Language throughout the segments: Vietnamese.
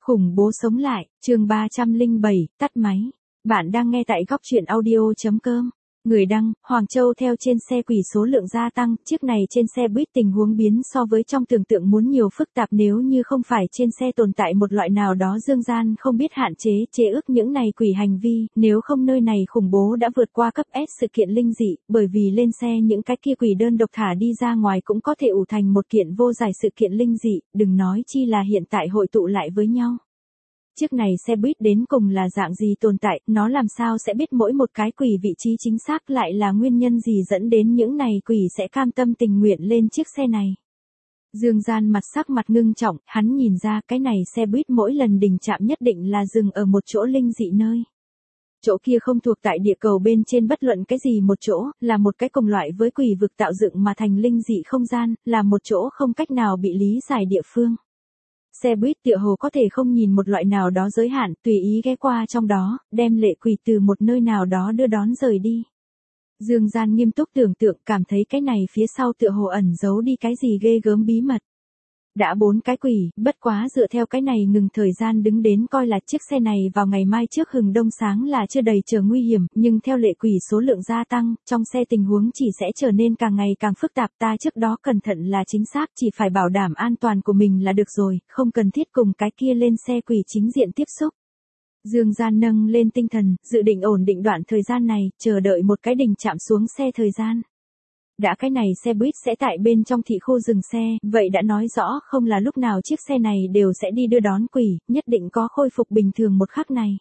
Khủng bố sống lại, chương 307, tắt máy. Bạn đang nghe tại góc truyện audio.com. Người đăng, Hoàng Châu theo trên xe quỷ số lượng gia tăng, chiếc này trên xe buýt tình huống biến so với trong tưởng tượng muốn nhiều phức tạp nếu như không phải trên xe tồn tại một loại nào đó dương gian không biết hạn chế, chế ước những này quỷ hành vi, nếu không nơi này khủng bố đã vượt qua cấp S sự kiện linh dị, bởi vì lên xe những cái kia quỷ đơn độc thả đi ra ngoài cũng có thể ủ thành một kiện vô giải sự kiện linh dị, đừng nói chi là hiện tại hội tụ lại với nhau. Chiếc này xe buýt đến cùng là dạng gì tồn tại, nó làm sao sẽ biết mỗi một cái quỷ vị trí chính xác lại là nguyên nhân gì dẫn đến những này quỷ sẽ cam tâm tình nguyện lên chiếc xe này. Dương Gian mặt sắc mặt ngưng trọng, hắn nhìn ra cái này xe buýt mỗi lần đình chạm nhất định là dừng ở một chỗ linh dị nơi. Chỗ kia không thuộc tại địa cầu bên trên bất luận cái gì một chỗ, là một cái cùng loại với quỷ vực tạo dựng mà thành linh dị không gian, là một chỗ không cách nào bị lý giải địa phương. Xe buýt tựa hồ có thể không nhìn một loại nào đó giới hạn, tùy ý ghé qua trong đó, đem lệ quỷ từ một nơi nào đó đưa đón rời đi. Dương Gian nghiêm túc tưởng tượng cảm thấy cái này phía sau tựa hồ ẩn giấu đi cái gì ghê gớm bí mật. Đã 4 cái quỷ, bất quá dựa theo cái này ngừng thời gian đứng đến coi là chiếc xe này vào ngày mai trước hừng đông sáng là chưa đầy trở nguy hiểm, nhưng theo lệ quỷ số lượng gia tăng, trong xe tình huống chỉ sẽ trở nên càng ngày càng phức tạp. Ta trước đó cẩn thận là chính xác, chỉ phải bảo đảm an toàn của mình là được rồi, không cần thiết cùng cái kia lên xe quỷ chính diện tiếp xúc. Dương Gian nâng lên tinh thần, dự định ổn định đoạn thời gian này, chờ đợi một cái đình chạm xuống xe thời gian. Đã cái này xe buýt sẽ tại bên trong thị khu dừng xe, vậy đã nói rõ không là lúc nào chiếc xe này đều sẽ đi đưa đón quỷ, nhất định có khôi phục bình thường một khắc này.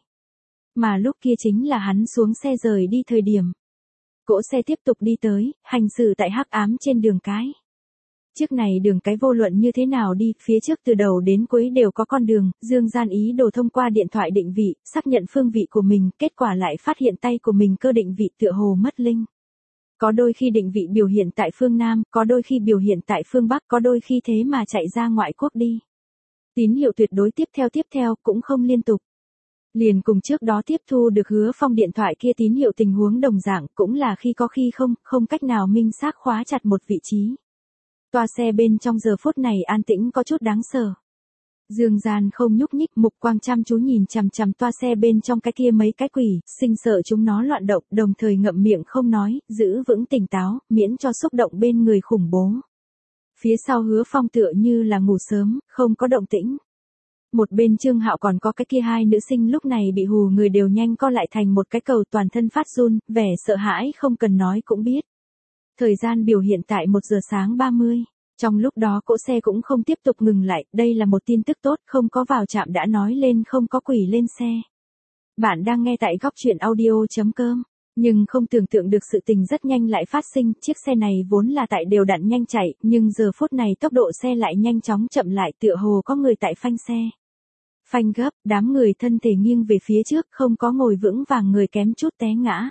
Mà lúc kia chính là hắn xuống xe rời đi thời điểm. Cỗ xe tiếp tục đi tới, hành xử tại hắc ám trên đường cái. Chiếc này đường cái vô luận như thế nào đi, phía trước từ đầu đến cuối đều có con đường, Dương Gian ý đồ thông qua điện thoại định vị, xác nhận phương vị của mình, kết quả lại phát hiện tay của mình cơ định vị tựa hồ mất linh. Có đôi khi định vị biểu hiện tại phương Nam, có đôi khi biểu hiện tại phương Bắc, có đôi khi thế mà chạy ra ngoại quốc đi. Tín hiệu tuyệt đối tiếp theo cũng không liên tục. Liền cùng trước đó tiếp thu được Hứa Phong điện thoại kia tín hiệu tình huống đồng dạng, cũng là khi có khi không cách nào minh xác khóa chặt một vị trí. Toa xe bên trong giờ phút này an tĩnh có chút đáng sợ. Dương Gian không nhúc nhích, mục quang chăm chú nhìn chằm chằm toa xe bên trong cái kia mấy cái quỷ, sinh sợ chúng nó loạn động, đồng thời ngậm miệng không nói, giữ vững tỉnh táo, miễn cho xúc động bên người khủng bố. Phía sau Hứa Phong tựa như là ngủ sớm, không có động tĩnh. Một bên Trương Hạo còn có cái kia hai nữ sinh lúc này bị hù người đều nhanh co lại thành một cái cầu, toàn thân phát run, vẻ sợ hãi không cần nói cũng biết. Thời gian biểu hiện tại 1 giờ sáng 30. Trong lúc đó cỗ xe cũng không tiếp tục ngừng lại, đây là một tin tức tốt, không có vào trạm đã nói lên không có quỷ lên xe. Bạn đang nghe tại góc truyện audio.com, nhưng không tưởng tượng được sự tình rất nhanh lại phát sinh, chiếc xe này vốn là tại đều đặn nhanh chạy, nhưng giờ phút này tốc độ xe lại nhanh chóng chậm lại, tựa hồ có người tại phanh xe. Phanh gấp, đám người thân thể nghiêng về phía trước, không có ngồi vững vàng người kém chút té ngã.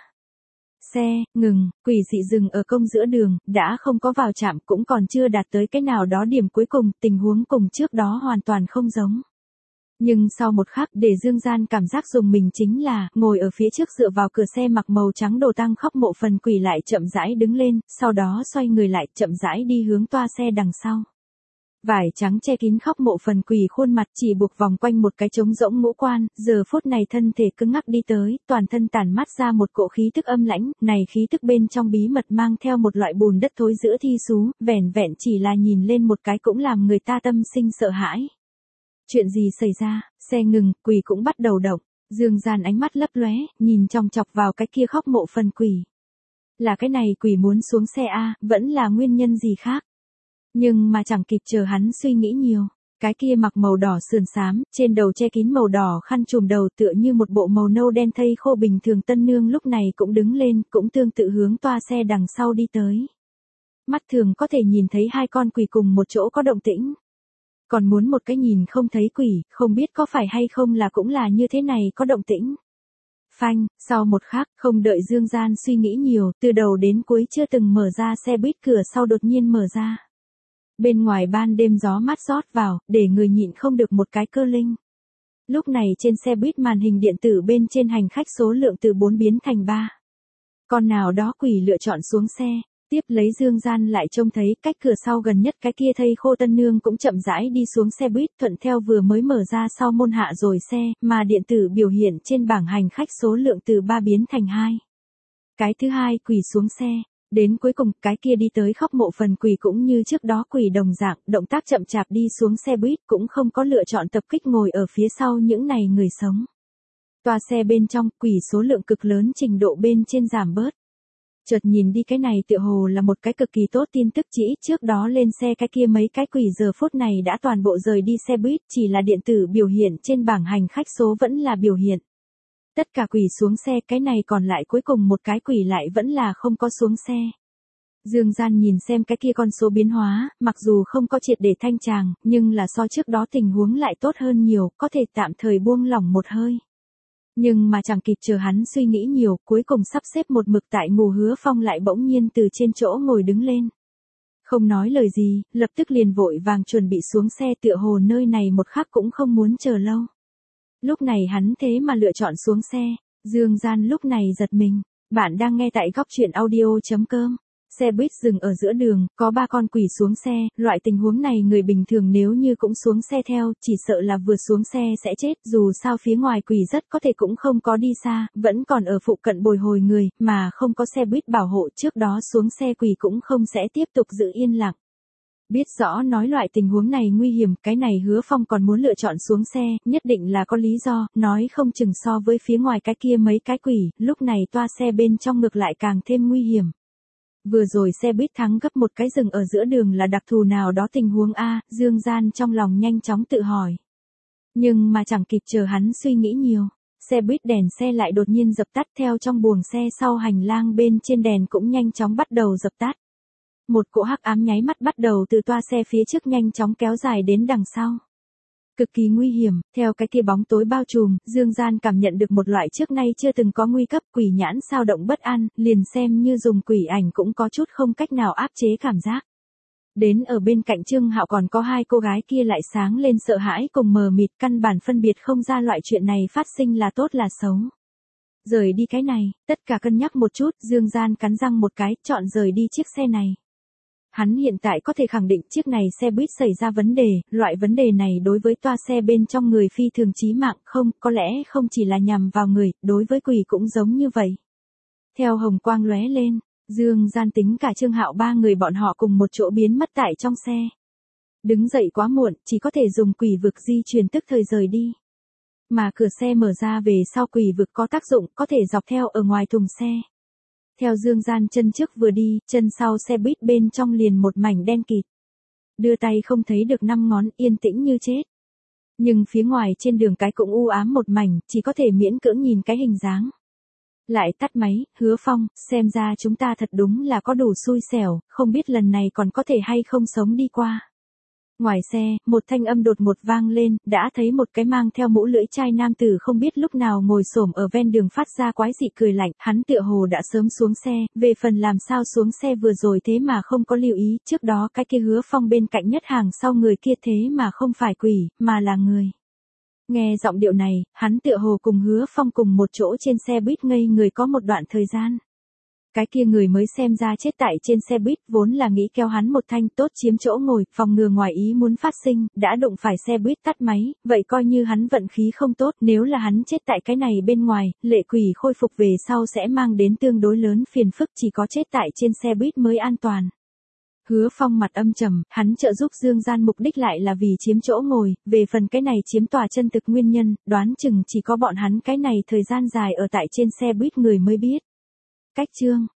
Xe, ngừng, quỷ dị dừng ở công giữa đường, đã không có vào trạm cũng còn chưa đạt tới cái nào đó điểm cuối cùng, tình huống cùng trước đó hoàn toàn không giống. Nhưng sau một khắc để Dương Gian cảm giác dùng mình chính là, ngồi ở phía trước dựa vào cửa xe mặc màu trắng đồ tang khóc mộ phần quỷ lại chậm rãi đứng lên, sau đó xoay người lại chậm rãi đi hướng toa xe đằng sau. Vải trắng che kín khóc mộ phần quỷ khuôn mặt chỉ buộc vòng quanh một cái trống rỗng ngũ quan, giờ phút này thân thể cứng ngắc đi tới, toàn thân tản mát ra một cỗ khí tức âm lãnh, này khí tức bên trong bí mật mang theo một loại bùn đất thối giữa thi xú, vẻn vẹn chỉ là nhìn lên một cái cũng làm người ta tâm sinh sợ hãi. Chuyện gì xảy ra, xe ngừng, quỷ cũng bắt đầu động, Dương Gian ánh mắt lấp lóe, nhìn chòng chọc vào cái kia khóc mộ phần quỷ. Là cái này quỷ muốn xuống xe a, vẫn là nguyên nhân gì khác? Nhưng mà chẳng kịp chờ hắn suy nghĩ nhiều, cái kia mặc màu đỏ sườn xám, trên đầu che kín màu đỏ khăn trùm đầu tựa như một bộ màu nâu đen thây khô bình thường tân nương lúc này cũng đứng lên, cũng tương tự hướng toa xe đằng sau đi tới. Mắt thường có thể nhìn thấy hai con quỷ cùng một chỗ có động tĩnh. Còn muốn một cái nhìn không thấy quỷ, không biết có phải hay không là cũng là như thế này có động tĩnh. Phanh, sau một khắc, không đợi Dương Gian suy nghĩ nhiều, từ đầu đến cuối chưa từng mở ra xe buýt cửa sau đột nhiên mở ra. Bên ngoài ban đêm gió mát rót vào, để người nhịn không được một cái cơ linh. Lúc này trên xe buýt màn hình điện tử bên trên hành khách số lượng từ 4 biến thành 3. Con nào đó quỷ lựa chọn xuống xe, Tiếp lấy Dương Gian lại trông thấy cách cửa sau gần nhất cái kia thây khô tân nương cũng chậm rãi đi xuống xe buýt thuận theo vừa mới mở ra sau môn hạ rồi xe, mà điện tử biểu hiện trên bảng hành khách số lượng từ 3 biến thành 2. Cái thứ hai quỳ xuống xe. Đến cuối cùng, cái kia đi tới khóc mộ phần quỳ cũng như trước đó quỳ đồng dạng, động tác chậm chạp đi xuống xe buýt cũng không có lựa chọn tập kích ngồi ở phía sau những này người sống. Toa xe bên trong, quỳ số lượng cực lớn trình độ bên trên giảm bớt. Chợt nhìn đi cái này tựa hồ là một cái cực kỳ tốt tin tức chỉ trước đó lên xe cái kia mấy cái quỷ giờ phút này đã toàn bộ rời đi xe buýt, chỉ là điện tử biểu hiện trên bảng hành khách số vẫn là biểu hiện. Tất cả quỷ xuống xe, cái này còn lại cuối cùng một cái quỷ lại vẫn là không có xuống xe. Dương Gian nhìn xem cái kia con số biến hóa, mặc dù không có triệt để thanh tràng, nhưng là so trước đó tình huống lại tốt hơn nhiều, có thể tạm thời buông lỏng một hơi. Nhưng mà chẳng kịp chờ hắn suy nghĩ nhiều, cuối cùng sắp xếp một mực tại ngủ Hứa Phong lại bỗng nhiên từ trên chỗ ngồi đứng lên. Không nói lời gì, lập tức liền vội vàng chuẩn bị xuống xe tựa hồ nơi này một khắc cũng không muốn chờ lâu. Lúc này hắn thế mà lựa chọn xuống xe, Dương Gian lúc này giật mình. Bạn đang nghe tại góc truyện audio.com. Xe buýt dừng ở giữa đường, có 3 con quỷ xuống xe, loại tình huống này người bình thường nếu như cũng xuống xe theo, chỉ sợ là vừa xuống xe sẽ chết, dù sao phía ngoài quỷ rất có thể cũng không có đi xa, vẫn còn ở phụ cận bồi hồi người, mà không có xe buýt bảo hộ trước đó xuống xe quỷ cũng không sẽ tiếp tục giữ yên lặng. Biết rõ nói loại tình huống này nguy hiểm, cái này Hứa Phong còn muốn lựa chọn xuống xe, nhất định là có lý do, nói không chừng so với phía ngoài cái kia mấy cái quỷ, lúc này toa xe bên trong ngược lại càng thêm nguy hiểm. Vừa rồi xe buýt thắng gấp một cái dừng ở giữa đường là đặc thù nào đó tình huống A, Dương Gian trong lòng nhanh chóng tự hỏi. Nhưng mà chẳng kịp chờ hắn suy nghĩ nhiều, xe buýt đèn xe lại đột nhiên dập tắt theo trong buồng xe sau hành lang bên trên đèn cũng nhanh chóng bắt đầu dập tắt. Một cỗ hắc ám nháy mắt bắt đầu từ toa xe phía trước nhanh chóng kéo dài đến đằng sau. Cực kỳ nguy hiểm, theo cái kia bóng tối bao trùm, Dương Gian cảm nhận được một loại trước nay chưa từng có nguy cấp quỷ nhãn sao động bất an, liền xem như dùng quỷ ảnh cũng có chút không cách nào áp chế cảm giác. Đến ở bên cạnh Trương Hạo còn có 2 cô gái kia lại sáng lên sợ hãi cùng mờ mịt căn bản phân biệt không ra loại chuyện này phát sinh là tốt là xấu. Rời đi cái này, tất cả cân nhắc một chút, Dương Gian cắn răng một cái, chọn rời đi chiếc xe này. Hắn hiện tại có thể khẳng định chiếc này xe buýt xảy ra vấn đề, loại vấn đề này đối với toa xe bên trong người phi thường chí mạng không, có lẽ không chỉ là nhằm vào người, đối với quỷ cũng giống như vậy. Theo hồng quang lóe lên, Dương Gian tính cả Trương Hạo 3 người bọn họ cùng một chỗ biến mất tại trong xe. Đứng dậy quá muộn, chỉ có thể dùng quỷ vực di chuyển tức thời rời đi. Mà cửa xe mở ra về sau quỷ vực có tác dụng, có thể dọc theo ở ngoài thùng xe. Theo Dương Gian chân trước vừa đi, chân sau xe buýt bên trong liền một mảnh đen kịt. Đưa tay không thấy được 5 ngón, yên tĩnh như chết. Nhưng phía ngoài trên đường cái cũng u ám một mảnh, chỉ có thể miễn cưỡng nhìn cái hình dáng. Lại tắt máy, Hứa Phong, xem ra chúng ta thật đúng là có đủ xui xẻo, không biết lần này còn có thể hay không sống đi qua. Ngoài xe, một thanh âm đột ngột vang lên, đã thấy một cái mang theo mũ lưỡi chai nam tử không biết lúc nào ngồi xổm ở ven đường phát ra quái dị cười lạnh, hắn tựa hồ đã sớm xuống xe, về phần làm sao xuống xe vừa rồi thế mà không có lưu ý, trước đó cái kia Hứa Phong bên cạnh nhất hàng sau người kia thế mà không phải quỷ, mà là người. Nghe giọng điệu này, hắn tựa hồ cùng Hứa Phong cùng một chỗ trên xe buýt ngây người có một đoạn thời gian. Cái kia người mới xem ra chết tại trên xe buýt vốn là nghĩ kéo hắn một thanh tốt chiếm chỗ ngồi, phòng ngừa ngoài ý muốn phát sinh, đã đụng phải xe buýt tắt máy, vậy coi như hắn vận khí không tốt, nếu là hắn chết tại cái này bên ngoài, lệ quỷ khôi phục về sau sẽ mang đến tương đối lớn phiền phức, chỉ có chết tại trên xe buýt mới an toàn. Hứa Phong mặt âm trầm, hắn trợ giúp Dương Gian mục đích lại là vì chiếm chỗ ngồi, về phần cái này chiếm tòa chân thực nguyên nhân, đoán chừng chỉ có bọn hắn cái này thời gian dài ở tại trên xe buýt người mới biết. Cách chương